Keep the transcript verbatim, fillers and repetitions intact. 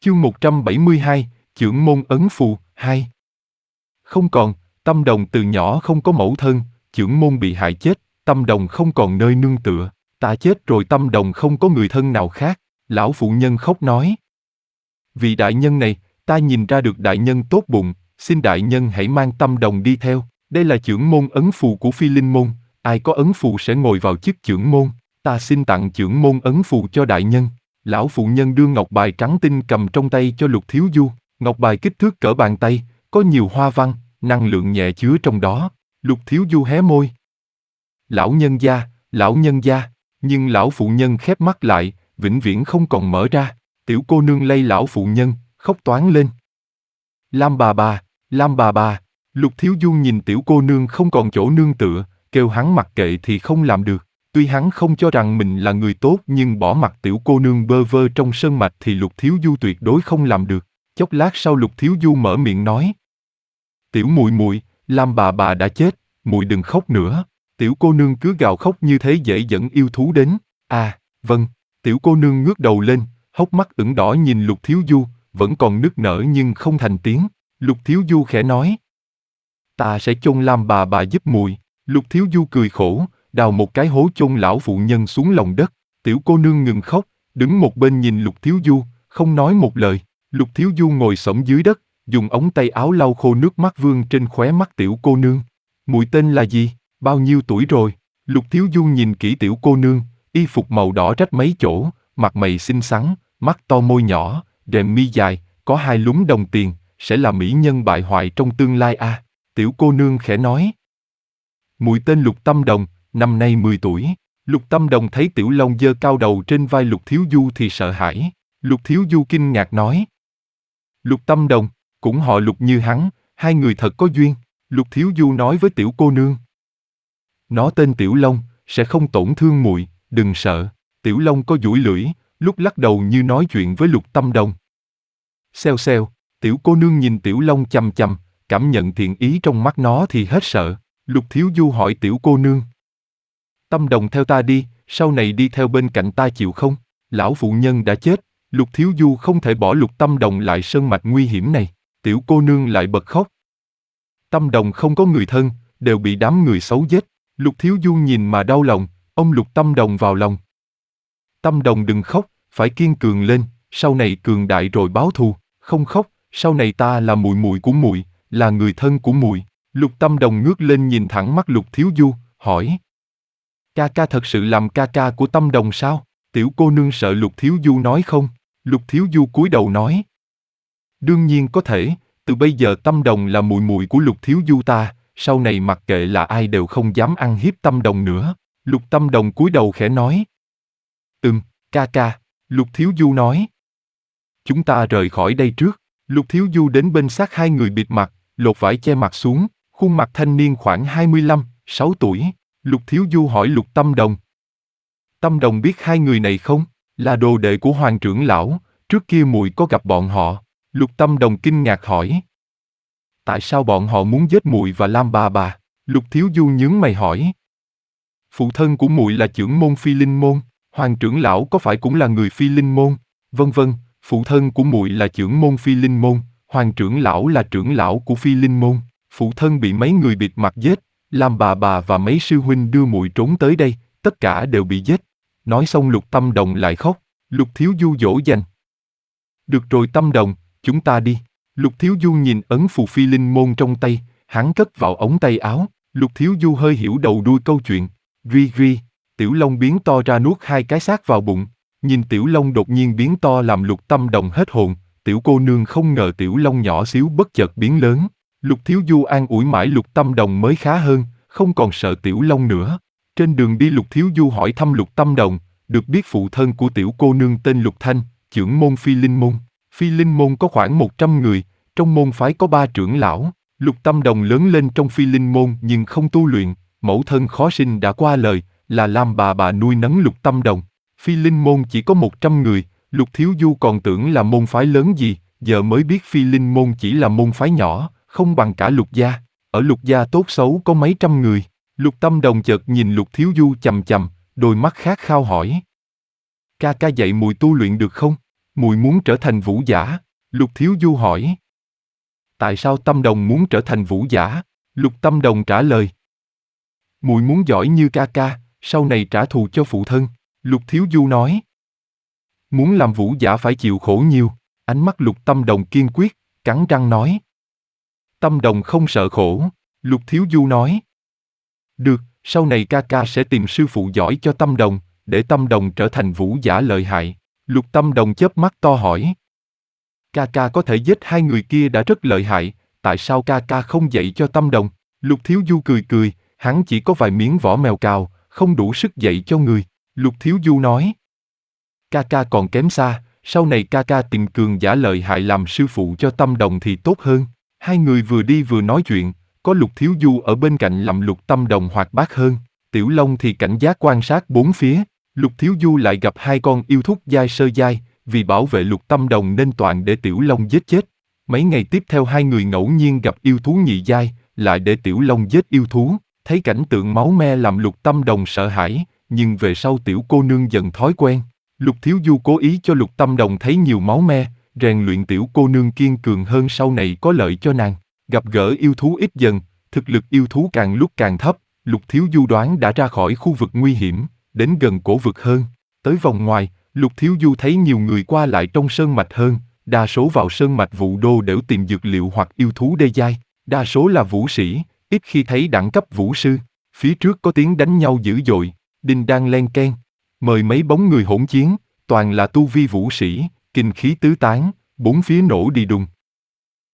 Chương một trăm bảy mươi hai, Chưởng môn ấn phù, hai. Không còn, Tâm Đồng từ nhỏ không có mẫu thân, chưởng môn bị hại chết, Tâm Đồng không còn nơi nương tựa, ta chết rồi Tâm Đồng không có người thân nào khác, lão phụ nhân khóc nói. Vì đại nhân này, ta nhìn ra được đại nhân tốt bụng, xin đại nhân hãy mang Tâm Đồng đi theo, đây là chưởng môn ấn phù của Phi Linh môn, ai có ấn phù sẽ ngồi vào chức chưởng môn, ta xin tặng chưởng môn ấn phù cho đại nhân. Lão phụ nhân đưa ngọc bài trắng tinh cầm trong tay cho Lục Thiếu Du, ngọc bài kích thước cỡ bàn tay, có nhiều hoa văn, năng lượng nhẹ chứa trong đó. Lục Thiếu Du hé môi. Lão nhân gia, lão nhân gia, nhưng lão phụ nhân khép mắt lại, vĩnh viễn không còn mở ra. Tiểu cô nương lay lão phụ nhân, khóc toáng lên. Lam bà bà, Lam bà bà, Lục Thiếu Du nhìn tiểu cô nương không còn chỗ nương tựa, kêu hắn mặc kệ thì không làm được. Tuy hắn không cho rằng mình là người tốt nhưng bỏ mặc tiểu cô nương bơ vơ trong sơn mạch thì Lục Thiếu Du tuyệt đối không làm được. Chốc lát sau Lục Thiếu Du mở miệng nói. Tiểu muội muội, Lam bà bà đã chết, muội đừng khóc nữa. Tiểu cô nương cứ gào khóc như thế dễ dẫn yêu thú đến. À, vâng. Tiểu cô nương ngước đầu lên, hốc mắt ửng đỏ nhìn Lục Thiếu Du, vẫn còn nức nở nhưng không thành tiếng. Lục Thiếu Du khẽ nói. Ta sẽ chôn Lam bà bà giúp muội. Lục Thiếu Du cười khổ, đào một cái hố chôn lão phụ nhân xuống lòng đất. Tiểu cô nương ngừng khóc, đứng một bên nhìn Lục Thiếu Du, không nói một lời. Lục Thiếu Du ngồi xổm dưới đất, dùng ống tay áo lau khô nước mắt vương trên khóe mắt tiểu cô nương. Muội tên là gì? Bao nhiêu tuổi rồi? Lục Thiếu Du nhìn kỹ tiểu cô nương, y phục màu đỏ rách mấy chỗ, mặt mày xinh xắn, mắt to môi nhỏ, rèm mi dài, có hai lúm đồng tiền, sẽ là mỹ nhân bại hoại trong tương lai a. À. Tiểu cô nương khẽ nói. Muội tên Lục Tâm Đồng, năm nay mười tuổi. Lục Tâm Đồng thấy Tiểu Long giơ cao đầu trên vai Lục Thiếu Du thì sợ hãi. Lục Thiếu Du kinh ngạc nói. Lục Tâm Đồng, cũng họ Lục như hắn, hai người thật có duyên. Lục Thiếu Du nói với tiểu cô nương. Nó tên Tiểu Long, sẽ không tổn thương muội, đừng sợ. Tiểu Long có duỗi lưỡi, lúc lắc đầu như nói chuyện với Lục Tâm Đồng. Xèo xèo, tiểu cô nương nhìn Tiểu Long chằm chằm, cảm nhận thiện ý trong mắt nó thì hết sợ. Lục Thiếu Du hỏi tiểu cô nương. Tâm Đồng theo ta đi, sau này đi theo bên cạnh ta chịu không? Lão phụ nhân đã chết, Lục Thiếu Du không thể bỏ Lục Tâm Đồng lại sơn mạch nguy hiểm này. Tiểu cô nương lại bật khóc. Tâm Đồng không có người thân, đều bị đám người xấu giết. Lục Thiếu Du nhìn mà đau lòng, ôm Lục Tâm Đồng vào lòng. Tâm Đồng đừng khóc, phải kiên cường lên, sau này cường đại rồi báo thù, không khóc, sau này ta là muội muội của muội, là người thân của muội. Lục Tâm Đồng ngước lên nhìn thẳng mắt Lục Thiếu Du, hỏi. Ca ca thật sự làm ca ca của Tâm Đồng sao? Tiểu cô nương sợ Lục Thiếu Du nói không? Lục Thiếu Du cúi đầu nói. Đương nhiên có thể, từ bây giờ Tâm Đồng là muội muội của Lục Thiếu Du ta, sau này mặc kệ là ai đều không dám ăn hiếp Tâm Đồng nữa. Lục Tâm Đồng cúi đầu khẽ nói. Ừm, ca ca, Lục Thiếu Du nói. Chúng ta rời khỏi đây trước. Lục Thiếu Du đến bên xác hai người bịt mặt, lột vải che mặt xuống, khuôn mặt thanh niên khoảng hai mươi lăm, sáu tuổi. Lục Thiếu Du hỏi Lục Tâm Đồng. Tâm Đồng biết hai người này không? Là đồ đệ của Hoàng trưởng lão, trước kia muội có gặp bọn họ. Lục Tâm Đồng kinh ngạc hỏi. Tại sao bọn họ muốn giết muội và Lam bà bà? Lục Thiếu Du nhướng mày hỏi. Phụ thân của muội là trưởng môn Phi Linh môn, Hoàng trưởng lão có phải cũng là người Phi Linh môn? Vân vân, phụ thân của muội là trưởng môn Phi Linh môn, Hoàng trưởng lão là trưởng lão của Phi Linh môn. Phụ thân bị mấy người bịt mặt giết, Lam bà bà và mấy sư huynh đưa muội trốn tới đây, tất cả đều bị giết. Nói xong Lục Tâm Đồng lại khóc. Lục Thiếu Du dỗ dành. Được rồi Tâm Đồng, chúng ta đi. Lục Thiếu Du nhìn ấn phù Phi Linh môn trong tay, hắn cất vào ống tay áo. Lục Thiếu Du hơi hiểu đầu đuôi câu chuyện. Ri ri, Tiểu Long biến to ra nuốt hai cái xác vào bụng. Nhìn Tiểu Long đột nhiên biến to làm Lục Tâm Đồng hết hồn. Tiểu cô nương không ngờ Tiểu Long nhỏ xíu bất chợt biến lớn. Lục Thiếu Du an ủi mãi Lục Tâm Đồng mới khá hơn, không còn sợ Tiểu Long nữa. Trên đường đi Lục Thiếu Du hỏi thăm Lục Tâm Đồng, được biết phụ thân của tiểu cô nương tên Lục Thanh, trưởng môn Phi Linh môn. Phi Linh môn có khoảng một trăm người, trong môn phái có ba trưởng lão. Lục Tâm Đồng lớn lên trong Phi Linh môn nhưng không tu luyện, mẫu thân khó sinh đã qua lời, là Lam bà bà nuôi nấng Lục Tâm Đồng. Phi Linh môn chỉ có một trăm người, Lục Thiếu Du còn tưởng là môn phái lớn gì, giờ mới biết Phi Linh môn chỉ là môn phái nhỏ, không bằng cả Lục gia. Ở Lục gia tốt xấu có mấy trăm người. Lục Tâm Đồng chợt nhìn Lục Thiếu Du chằm chằm, đôi mắt khát khao hỏi. Ca ca dạy muội tu luyện được không? Mùi muốn trở thành vũ giả, Lục Thiếu Du hỏi. Tại sao Tâm Đồng muốn trở thành vũ giả? Lục Tâm Đồng trả lời. Mùi muốn giỏi như ca ca, sau này trả thù cho phụ thân, Lục Thiếu Du nói. Muốn làm vũ giả phải chịu khổ nhiều, ánh mắt Lục Tâm Đồng kiên quyết, cắn răng nói. Tâm Đồng không sợ khổ, Lục Thiếu Du nói. Được, sau này ca ca sẽ tìm sư phụ giỏi cho Tâm Đồng, để Tâm Đồng trở thành vũ giả lợi hại. Lục Tâm Đồng chớp mắt to hỏi. Ca ca có thể giết hai người kia đã rất lợi hại, tại sao ca ca không dạy cho Tâm Đồng? Lục Thiếu Du cười cười, hắn chỉ có vài miếng vỏ mèo cào, không đủ sức dạy cho người. Lục Thiếu Du nói. Ca ca còn kém xa, sau này ca ca tìm cường giả lợi hại làm sư phụ cho Tâm Đồng thì tốt hơn. Hai người vừa đi vừa nói chuyện, có Lục Thiếu Du ở bên cạnh làm Lục Tâm Đồng hoạt bát hơn. Tiểu Long thì cảnh giác quan sát bốn phía. Lục Thiếu Du lại gặp hai con yêu thú giai sơ giai, vì bảo vệ Lục Tâm Đồng nên toàn để Tiểu Long giết chết. Mấy ngày tiếp theo hai người ngẫu nhiên gặp yêu thú nhị giai, lại để Tiểu Long giết yêu thú. Thấy cảnh tượng máu me làm Lục Tâm Đồng sợ hãi, nhưng về sau tiểu cô nương dần thói quen. Lục Thiếu Du cố ý cho Lục Tâm Đồng thấy nhiều máu me, rèn luyện tiểu cô nương kiên cường hơn sau này có lợi cho nàng. Gặp gỡ yêu thú ít dần, thực lực yêu thú càng lúc càng thấp, Lục Thiếu Du đoán đã ra khỏi khu vực nguy hiểm, đến gần cổ vực hơn. Tới vòng ngoài, Lục Thiếu Du thấy nhiều người qua lại trong sơn mạch hơn, đa số vào sơn mạch Vũ Đô đều tìm dược liệu hoặc yêu thú đê giai, đa số là vũ sĩ, ít khi thấy đẳng cấp vũ sư. Phía trước có tiếng đánh nhau dữ dội, đinh đang len keng, mời mấy bóng người hỗn chiến, toàn là tu vi vũ sĩ, kinh khí tứ tán, bốn phía nổ đi đùng.